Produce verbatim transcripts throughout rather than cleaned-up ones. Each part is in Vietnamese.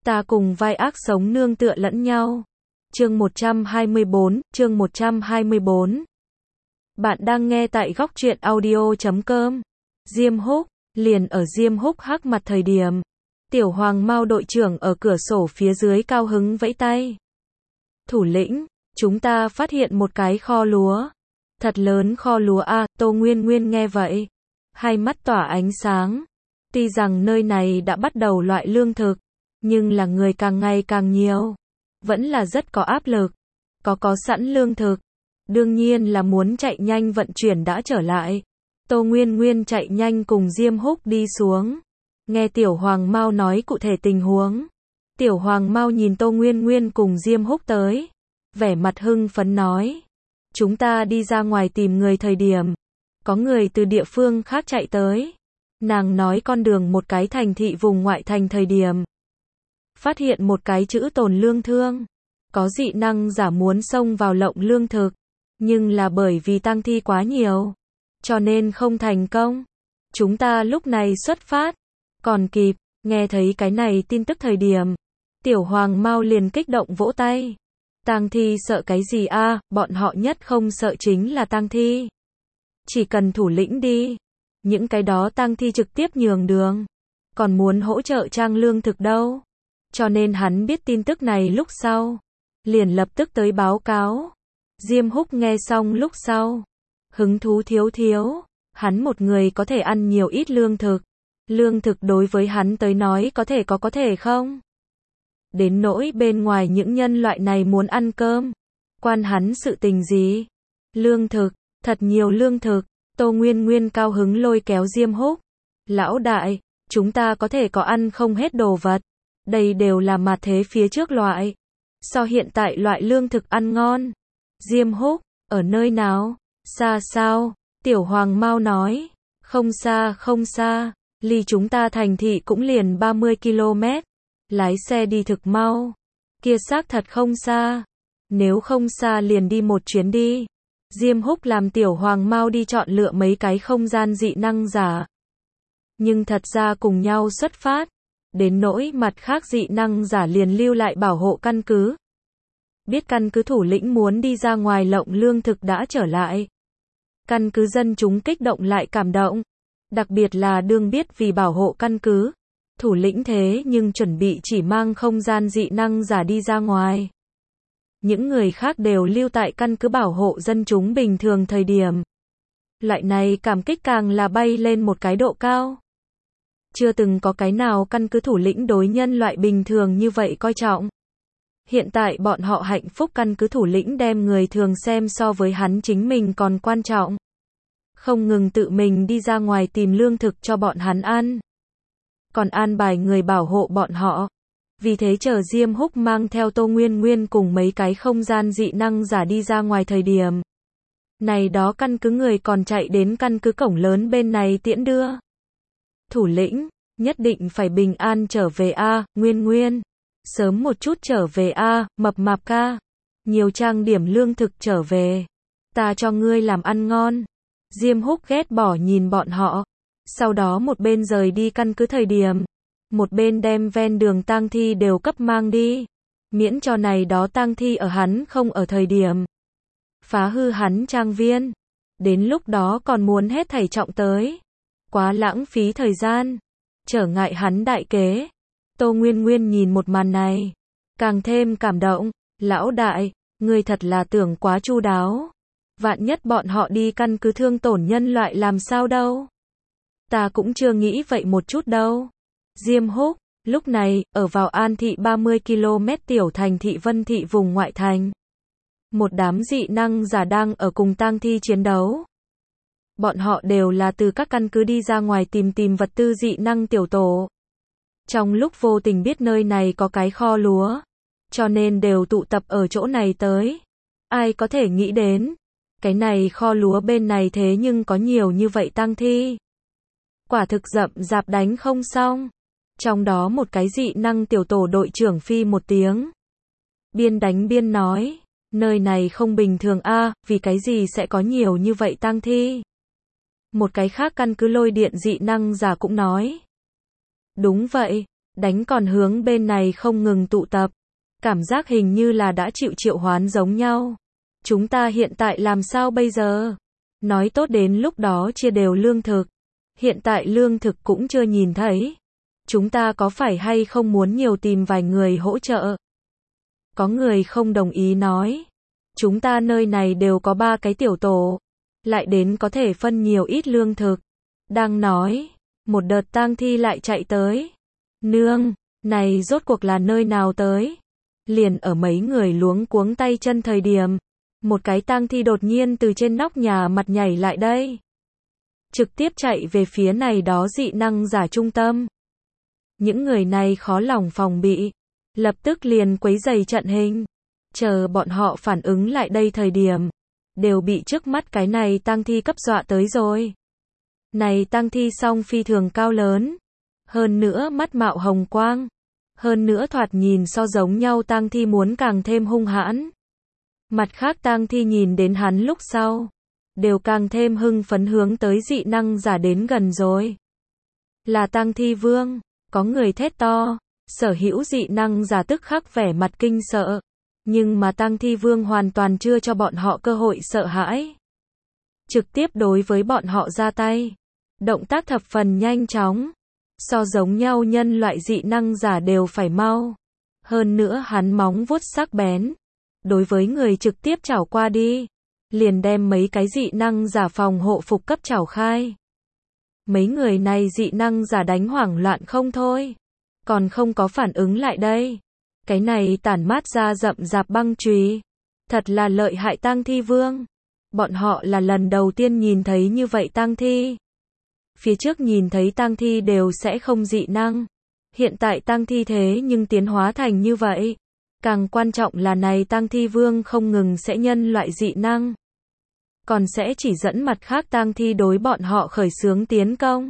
Ta cùng vai ác sống nương tựa lẫn nhau. Chương một trăm hai mươi bốn, chương một trăm hai mươi bốn. Bạn đang nghe tại góc truyện audio chấm com. Diêm Húc, liền ở Diêm Húc hắc mặt thời điểm, Tiểu Hoàng Mao đội trưởng ở cửa sổ phía dưới cao hứng vẫy tay. Thủ lĩnh, chúng ta phát hiện một cái kho lúa. Thật lớn kho lúa a, à, Tô Nguyên Nguyên nghe vậy, hai mắt tỏa ánh sáng. Tuy rằng nơi này đã bắt đầu loại lương thực, nhưng là người càng ngày càng nhiều, vẫn là rất có áp lực. Có có sẵn lương thực, đương nhiên là muốn chạy nhanh vận chuyển đã trở lại. Tô Nguyên Nguyên chạy nhanh cùng Diêm Húc đi xuống. Nghe Tiểu Hoàng Mao nói cụ thể tình huống, Tiểu Hoàng Mao nhìn Tô Nguyên Nguyên cùng Diêm Húc tới, vẻ mặt hưng phấn nói: chúng ta đi ra ngoài tìm người thời điểm, có người từ địa phương khác chạy tới. Nàng nói con đường một cái thành thị vùng ngoại thành thời điểm, phát hiện một cái chữ tồn lương thương, có dị năng giả muốn xông vào lộng lương thực, nhưng là bởi vì tang thi quá nhiều, cho nên không thành công. Chúng ta lúc này xuất phát, còn kịp. Nghe thấy cái này tin tức thời điểm, Tiểu Hoàng Mao liền kích động vỗ tay. Tang thi sợ cái gì a, à, bọn họ nhất không sợ chính là tang thi. Chỉ cần thủ lĩnh đi, những cái đó tang thi trực tiếp nhường đường, còn muốn hỗ trợ trang lương thực đâu. Cho nên hắn biết tin tức này lúc sau, liền lập tức tới báo cáo. Diêm Húc nghe xong lúc sau, hứng thú thiếu thiếu, hắn một người có thể ăn nhiều ít lương thực. Lương thực đối với hắn tới nói có thể có có thể không. Đến nỗi bên ngoài những nhân loại này muốn ăn cơm, quan hắn sự tình gì. Lương thực, thật nhiều lương thực. Tô Nguyên Nguyên cao hứng lôi kéo Diêm Húc. Lão đại, chúng ta có thể có ăn không hết đồ vật. Đây đều là mà thế phía trước loại. So hiện tại loại lương thực ăn ngon. Diêm Húc, ở nơi nào? Xa sao? Tiểu Hoàng Mao nói. Không xa, không xa. Ly chúng ta thành thị cũng liền ba mươi ki lô mét. Lái xe đi thực mau. Kia xác thật không xa. Nếu không xa liền đi một chuyến đi. Diêm Húc làm Tiểu Hoàng Mao đi chọn lựa mấy cái không gian dị năng giả. Nhưng thật ra cùng nhau xuất phát. Đến nỗi mặt khác dị năng giả liền lưu lại bảo hộ căn cứ. Biết căn cứ thủ lĩnh muốn đi ra ngoài lộng lương thực đã trở lại. Căn cứ dân chúng kích động lại cảm động. Đặc biệt là đương biết vì bảo hộ căn cứ, thủ lĩnh thế nhưng chuẩn bị chỉ mang không gian dị năng giả đi ra ngoài. Những người khác đều lưu tại căn cứ bảo hộ dân chúng bình thường thời điểm. Loại này cảm kích càng là bay lên một cái độ cao. Chưa từng có cái nào căn cứ thủ lĩnh đối nhân loại bình thường như vậy coi trọng. Hiện tại bọn họ hạnh phúc căn cứ thủ lĩnh đem người thường xem so với hắn chính mình còn quan trọng. Không ngừng tự mình đi ra ngoài tìm lương thực cho bọn hắn ăn. Còn an bài người bảo hộ bọn họ. Vì thế chờ Diêm Húc mang theo Tô Nguyên Nguyên cùng mấy cái không gian dị năng giả đi ra ngoài thời điểm. Này đó căn cứ người còn chạy đến căn cứ cổng lớn bên này tiễn đưa. Thủ lĩnh, nhất định phải bình an trở về a, à, Nguyên Nguyên. Sớm một chút trở về a, à, Mập Mạp ca. Nhiều trang điểm lương thực trở về. Ta cho ngươi làm ăn ngon. Diêm Húc ghét bỏ nhìn bọn họ. Sau đó một bên rời đi căn cứ thời điểm, một bên đem ven đường tang thi đều cấp mang đi. Miễn cho này đó tang thi ở hắn không ở thời điểm phá hư hắn trang viên. Đến lúc đó còn muốn hết thảy trọng tới. Quá lãng phí thời gian. Trở ngại hắn đại kế. Tô Nguyên Nguyên nhìn một màn này, càng thêm cảm động. Lão đại, ngươi thật là tưởng quá chu đáo. Vạn nhất bọn họ đi căn cứ thương tổn nhân loại làm sao đâu. Ta cũng chưa nghĩ vậy một chút đâu. Diêm Húc, lúc này, ở vào An thị ba mươi ki lô mét tiểu thành thị Vân thị vùng ngoại thành. Một đám dị năng giả đang ở cùng tang thi chiến đấu. Bọn họ đều là từ các căn cứ đi ra ngoài tìm tìm vật tư dị năng tiểu tổ. Trong lúc vô tình biết nơi này có cái kho lúa, cho nên đều tụ tập ở chỗ này tới. Ai có thể nghĩ đến, cái này kho lúa bên này thế nhưng có nhiều như vậy tang thi. Quả thực rậm rạp đánh không xong. Trong đó một cái dị năng tiểu tổ đội trưởng phi một tiếng. Biên đánh biên nói, nơi này không bình thường a, à, vì cái gì sẽ có nhiều như vậy tang thi. Một cái khác căn cứ lôi điện dị năng giả cũng nói. Đúng vậy, đánh còn hướng bên này không ngừng tụ tập. Cảm giác hình như là đã chịu triệu hoán giống nhau. Chúng ta hiện tại làm sao bây giờ? Nói tốt đến lúc đó chia đều lương thực. Hiện tại lương thực cũng chưa nhìn thấy. Chúng ta có phải hay không muốn nhiều tìm vài người hỗ trợ? Có người không đồng ý nói. Chúng ta nơi này đều có ba cái tiểu tổ. Lại đến có thể phân nhiều ít lương thực. Đang nói, một đợt tang thi lại chạy tới. Nương, này rốt cuộc là nơi nào tới? Liền ở mấy người luống cuống tay chân thời điểm. Một cái tang thi đột nhiên từ trên nóc nhà mặt nhảy lại đây. Trực tiếp chạy về phía này đó dị năng giả trung tâm. Những người này khó lòng phòng bị. Lập tức liền quấy rầy trận hình. Chờ bọn họ phản ứng lại đây thời điểm. Đều bị trước mắt cái này tang thi cấp dọa tới rồi. Này tang thi song phi thường cao lớn. Hơn nữa mắt mạo hồng quang. Hơn nữa thoạt nhìn so giống nhau tang thi muốn càng thêm hung hãn. Mặt khác tang thi nhìn đến hắn lúc sau. Đều càng thêm hưng phấn hướng tới dị năng giả đến gần rồi. Là tang thi vương. Có người thét to. Sở hữu dị năng giả tức khắc vẻ mặt kinh sợ. Nhưng mà tang thi vương hoàn toàn chưa cho bọn họ cơ hội sợ hãi. Trực tiếp đối với bọn họ ra tay. Động tác thập phần nhanh chóng. So giống nhau nhân loại dị năng giả đều phải mau. Hơn nữa hắn móng vuốt sắc bén. Đối với người trực tiếp chảo qua đi. Liền đem mấy cái dị năng giả phòng hộ phục cấp chảo khai. Mấy người này dị năng giả đánh hoảng loạn không thôi. Còn không có phản ứng lại đây. Cái này tản mát ra rậm rạp băng chùy. Thật là lợi hại tang thi vương. Bọn họ là lần đầu tiên nhìn thấy như vậy tang thi. Phía trước nhìn thấy tang thi đều sẽ không dị năng. Hiện tại tang thi thế nhưng tiến hóa thành như vậy. Càng quan trọng là này tang thi vương không ngừng sẽ nhân loại dị năng. Còn sẽ chỉ dẫn mặt khác tang thi đối bọn họ khởi xướng tiến công.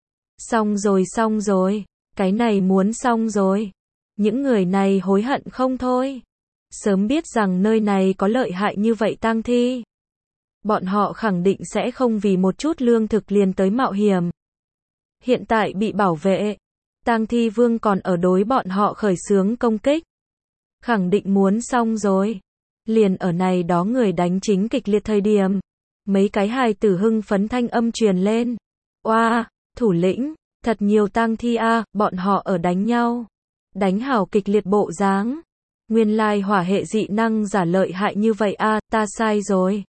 Xong rồi xong rồi. Cái này muốn xong rồi. Những người này hối hận không thôi. Sớm biết rằng nơi này có lợi hại như vậy tang thi. Bọn họ khẳng định sẽ không vì một chút lương thực liền tới mạo hiểm. Hiện tại bị bảo vệ. Tang thi vương còn ở đối bọn họ khởi xướng công kích. Khẳng định muốn xong rồi. Liền ở này đó người đánh chính kịch liệt thời điểm. Mấy cái hài tử hưng phấn thanh âm truyền lên. Oa, thủ lĩnh, thật nhiều tang thi a, bọn họ ở đánh nhau. Đánh hảo kịch liệt bộ dáng. Nguyên lai hỏa hệ dị năng giả lợi hại như vậy a, ta sai rồi.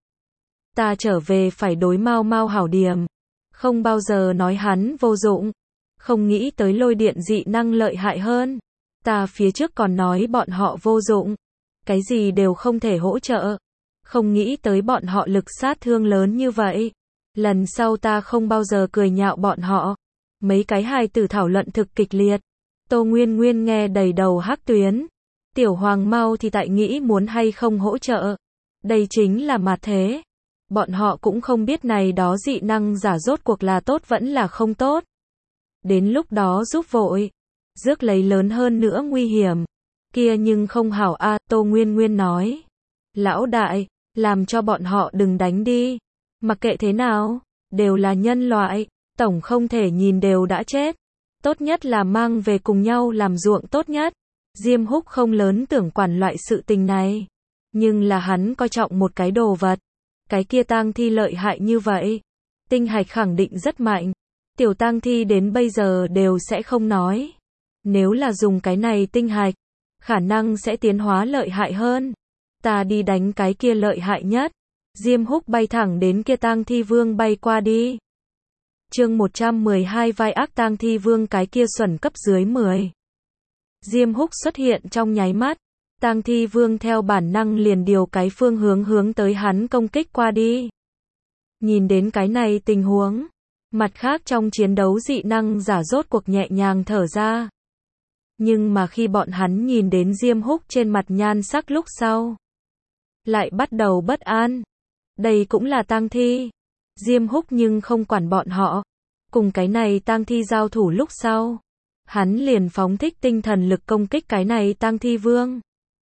Ta trở về phải đối mau mau hảo điểm. Không bao giờ nói hắn vô dụng. Không nghĩ tới lôi điện dị năng lợi hại hơn. Ta phía trước còn nói bọn họ vô dụng. Cái gì đều không thể hỗ trợ. Không nghĩ tới bọn họ lực sát thương lớn như vậy. Lần sau ta không bao giờ cười nhạo bọn họ. Mấy cái hài tử thảo luận thực kịch liệt. Tô Nguyên Nguyên nghe đầy đầu hắc tuyến. Tiểu Hoàng mau thì tại nghĩ muốn hay không hỗ trợ. Đây chính là mặt thế. Bọn họ cũng không biết này đó dị năng giả rốt cuộc là tốt vẫn là không tốt. Đến lúc đó giúp vội. Rước lấy lớn hơn nữa nguy hiểm. Kia nhưng không hảo a, Tô Nguyên Nguyên nói. Lão đại, làm cho bọn họ đừng đánh đi. Mặc kệ thế nào, đều là nhân loại. Tổng không thể nhìn đều đã chết. Tốt nhất là mang về cùng nhau làm ruộng tốt nhất. Diêm Húc không lớn tưởng quản loại sự tình này. Nhưng là hắn coi trọng một cái đồ vật. Cái kia tang thi lợi hại như vậy. Tinh hạch khẳng định rất mạnh. Tiểu tang thi đến bây giờ đều sẽ không nói. Nếu là dùng cái này tinh hạch, khả năng sẽ tiến hóa lợi hại hơn. Ta đi đánh cái kia lợi hại nhất. Diêm Húc bay thẳng đến kia tang thi vương bay qua đi. Chương một trăm mười hai vai ác tang thi vương cái kia xuẩn cấp dưới mười. Diêm Húc xuất hiện trong nháy mắt. Tang thi vương theo bản năng liền điều cái phương hướng hướng tới hắn công kích qua đi. Nhìn đến cái này tình huống. Mặt khác trong chiến đấu dị năng giả rốt cuộc nhẹ nhàng thở ra. Nhưng mà khi bọn hắn nhìn đến Diêm Húc trên mặt nhan sắc lúc sau. Lại bắt đầu bất an. Đây cũng là tang thi. Diêm Húc nhưng không quản bọn họ. Cùng cái này tang thi giao thủ lúc sau. Hắn liền phóng thích tinh thần lực công kích cái này tang thi vương.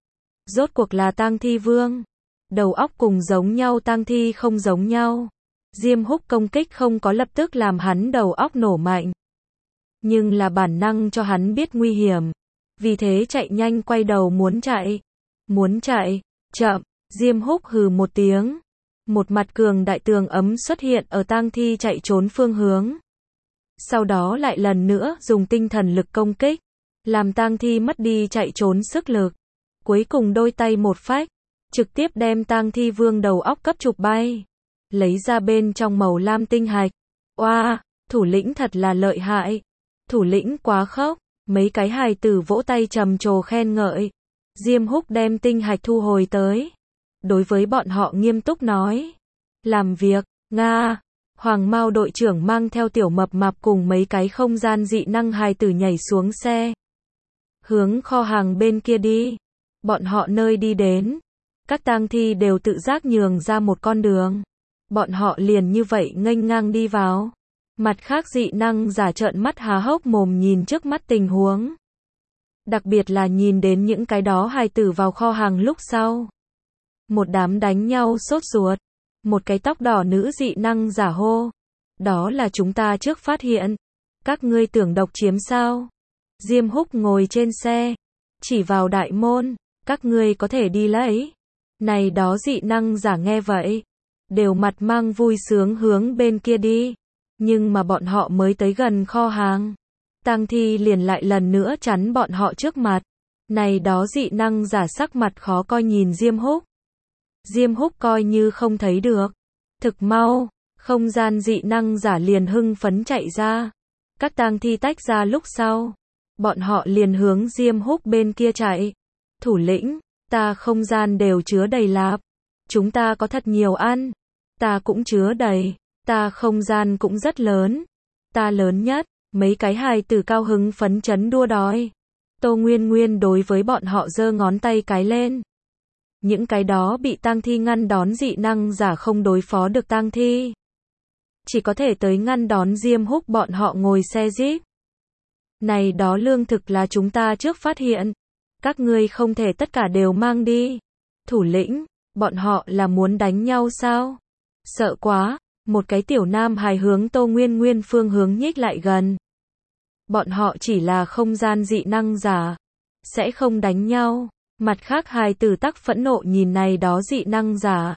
Rốt cuộc là tang thi vương. Đầu óc cùng giống nhau tang thi không giống nhau. Diêm Húc công kích không có lập tức làm hắn đầu óc nổ mạnh. nhưng là bản năng cho hắn biết nguy hiểm. Vì thế chạy nhanh quay đầu muốn chạy. Muốn chạy, chậm, Diêm Húc hừ một tiếng. Một mặt cường đại tường ấm xuất hiện ở tang thi chạy trốn phương hướng. Sau đó lại lần nữa dùng tinh thần lực công kích, làm tang thi mất đi chạy trốn sức lực. Cuối cùng đôi tay một phách, trực tiếp đem tang thi vương đầu óc cấp chụp bay. Lấy ra bên trong màu lam tinh hạch. Oa, wow, thủ lĩnh thật là lợi hại. Thủ lĩnh quá khốc. Mấy cái hài tử vỗ tay trầm trồ khen ngợi. Diêm Húc đem tinh hạch thu hồi tới. Đối với bọn họ nghiêm túc nói. Làm việc, Nga. Hoàng Mao đội trưởng mang theo tiểu mập mạp cùng mấy cái không gian dị năng hài tử nhảy xuống xe. Hướng kho hàng bên kia đi. Bọn họ nơi đi đến. Các tang thi đều tự giác nhường ra một con đường. Bọn họ liền như vậy nghênh ngang đi vào. Mặt khác dị năng giả trợn mắt há hốc mồm nhìn trước mắt tình huống. Đặc biệt là nhìn đến những cái đó hài tử vào kho hàng lúc sau. Một đám đánh nhau sốt ruột. Một cái tóc đỏ nữ dị năng giả hô. Đó là chúng ta trước phát hiện. Các ngươi tưởng độc chiếm sao? Diêm Húc ngồi trên xe. Chỉ vào đại môn. Các ngươi có thể đi lấy. Này đó dị năng giả nghe vậy. Đều mặt mang vui sướng hướng bên kia đi. Nhưng mà bọn họ mới tới gần kho hàng. Tang thi liền lại lần nữa chắn bọn họ trước mặt. Này đó dị năng giả sắc mặt khó coi nhìn Diêm Húc. Diêm Húc coi như không thấy được. Thực mau, không gian dị năng giả liền hưng phấn chạy ra. Các tang thi tách ra lúc sau. Bọn họ liền hướng Diêm Húc bên kia chạy. Thủ lĩnh, ta không gian đều chứa đầy lạp. Chúng ta có thật nhiều ăn. Ta cũng chứa đầy. Ta không gian cũng rất lớn. Ta lớn nhất. Mấy cái hài tử cao hứng phấn chấn đua đòi. Tô Nguyên Nguyên đối với bọn họ giơ ngón tay cái lên. Những cái đó bị tang thi ngăn đón dị năng giả không đối phó được tang thi. Chỉ có thể tới ngăn đón Diêm Húc bọn họ ngồi xe jeep. Này đó lương thực là chúng ta trước phát hiện. Các ngươi không thể tất cả đều mang đi. Thủ lĩnh, bọn họ là muốn đánh nhau sao? Sợ quá. Một cái tiểu nam hài hướng Tô Nguyên Nguyên phương hướng nhích lại gần. Bọn họ chỉ là không gian dị năng giả. Sẽ không đánh nhau. Mặt khác hài tử tắc phẫn nộ nhìn này đó dị năng giả.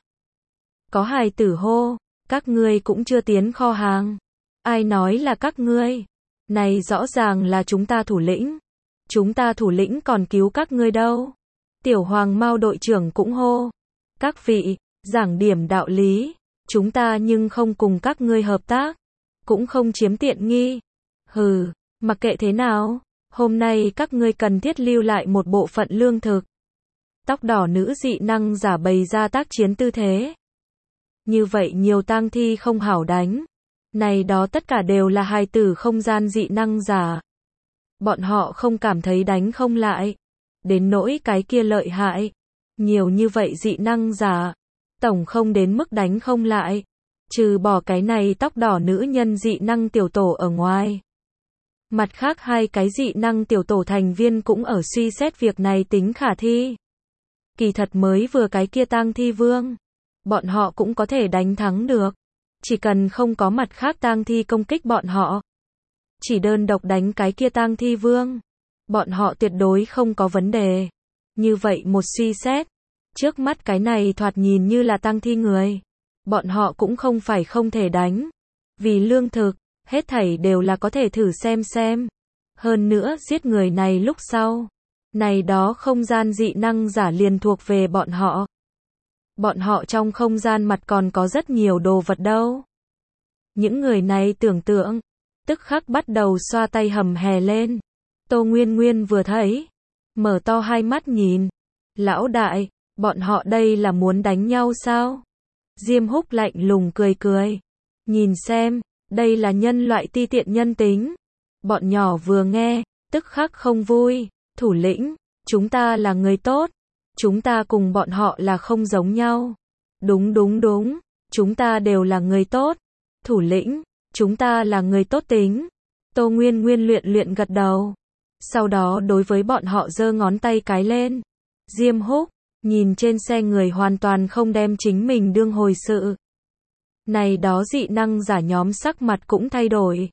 Có hài tử hô. Các ngươi cũng chưa tiến kho hàng. Ai nói là các ngươi? Này rõ ràng là chúng ta thủ lĩnh. Chúng ta thủ lĩnh còn cứu các ngươi đâu. Tiểu Hoàng Mao đội trưởng cũng hô. Các vị, giảng điểm đạo lý. Chúng ta nhưng không cùng các ngươi hợp tác. Cũng không chiếm tiện nghi. Hừ, mặc kệ thế nào. Hôm nay các ngươi cần thiết lưu lại một bộ phận lương thực. Tóc đỏ nữ dị năng giả bày ra tác chiến tư thế. Như vậy nhiều tang thi không hảo đánh. Này đó tất cả đều là hài tử không gian dị năng giả. Bọn họ không cảm thấy đánh không lại. Đến nỗi cái kia lợi hại. Nhiều như vậy dị năng giả. Tổng không đến mức đánh không lại. Trừ bỏ cái này tóc đỏ nữ nhân dị năng tiểu tổ ở ngoài. Mặt khác hai cái dị năng tiểu tổ thành viên cũng ở suy xét việc này tính khả thi. Kỳ thật mới vừa cái kia tang thi vương. Bọn họ cũng có thể đánh thắng được. Chỉ cần không có mặt khác tang thi công kích bọn họ. Chỉ đơn độc đánh cái kia tang thi vương. Bọn họ tuyệt đối không có vấn đề. Như vậy một suy xét. Trước mắt cái này thoạt nhìn như là tang thi người. Bọn họ cũng không phải không thể đánh. Vì lương thực, hết thảy đều là có thể thử xem xem. Hơn nữa giết người này lúc sau. Này đó không gian dị năng giả liền thuộc về bọn họ. Bọn họ trong không gian mặt còn có rất nhiều đồ vật đâu. Những người này tưởng tượng. Tức khắc bắt đầu xoa tay hầm hè lên. Tô Nguyên Nguyên vừa thấy. Mở to hai mắt nhìn. Lão đại, bọn họ đây là muốn đánh nhau sao? Diêm Húc lạnh lùng cười cười. Nhìn xem, đây là nhân loại ti tiện nhân tính. Bọn nhỏ vừa nghe, tức khắc không vui. Thủ lĩnh, chúng ta là người tốt. Chúng ta cùng bọn họ là không giống nhau. Đúng đúng đúng, chúng ta đều là người tốt. Thủ lĩnh, chúng ta là người tốt tính. Tô Nguyên Nguyên luyện luyện gật đầu. Sau đó đối với bọn họ giơ ngón tay cái lên. Diêm Húc, nhìn trên xe người hoàn toàn không đem chính mình đương hồi sự. Này đó dị năng giả nhóm sắc mặt cũng thay đổi.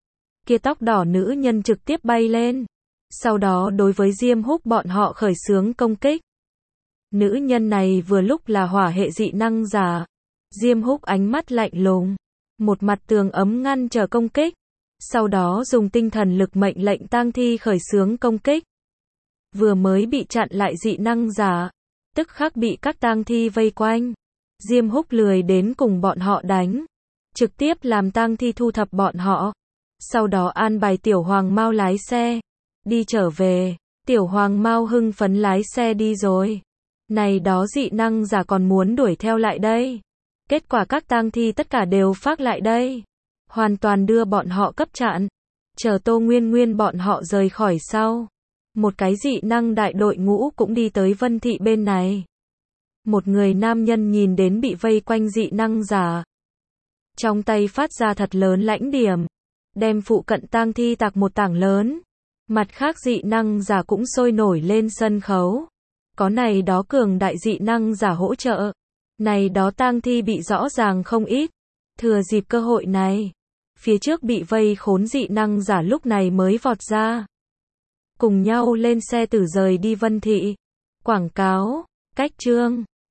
kia tóc đỏ nữ nhân trực tiếp bay lên. Sau đó đối với Diêm Húc bọn họ khởi xướng công kích. Nữ nhân này vừa lúc là hỏa hệ dị năng giả. Diêm Húc ánh mắt lạnh lùng, một mặt tường ấm ngăn trở công kích. Sau đó dùng tinh thần lực mệnh lệnh tang thi khởi xướng công kích. Vừa mới bị chặn lại dị năng giả, tức khắc bị các tang thi vây quanh. Diêm Húc lười đến cùng bọn họ đánh, trực tiếp làm tang thi thu thập bọn họ. Sau đó an bài Tiểu Hoàng Mao lái xe, đi trở về. Tiểu Hoàng Mao hưng phấn lái xe đi rồi. Này đó dị năng giả còn muốn đuổi theo lại đây. Kết quả các tang thi tất cả đều phác lại đây. Hoàn toàn đưa bọn họ cấp chặn. Chờ Tô Nguyên Nguyên bọn họ rời khỏi sau. Một cái dị năng đại đội ngũ cũng đi tới Vân Thị bên này. Một người nam nhân nhìn đến bị vây quanh dị năng giả. Trong tay phát ra thật lớn lãnh điểm. Đem phụ cận tang thi tạc một tảng lớn. Mặt khác dị năng giả cũng sôi nổi lên sân khấu. Có này đó cường đại dị năng giả hỗ trợ. Này đó tang thi bị rõ ràng không ít. Thừa dịp cơ hội này. Phía trước bị vây khốn dị năng giả lúc này mới vọt ra. Cùng nhau lên xe tử rời đi Vân Thị. Quảng cáo, cách chương.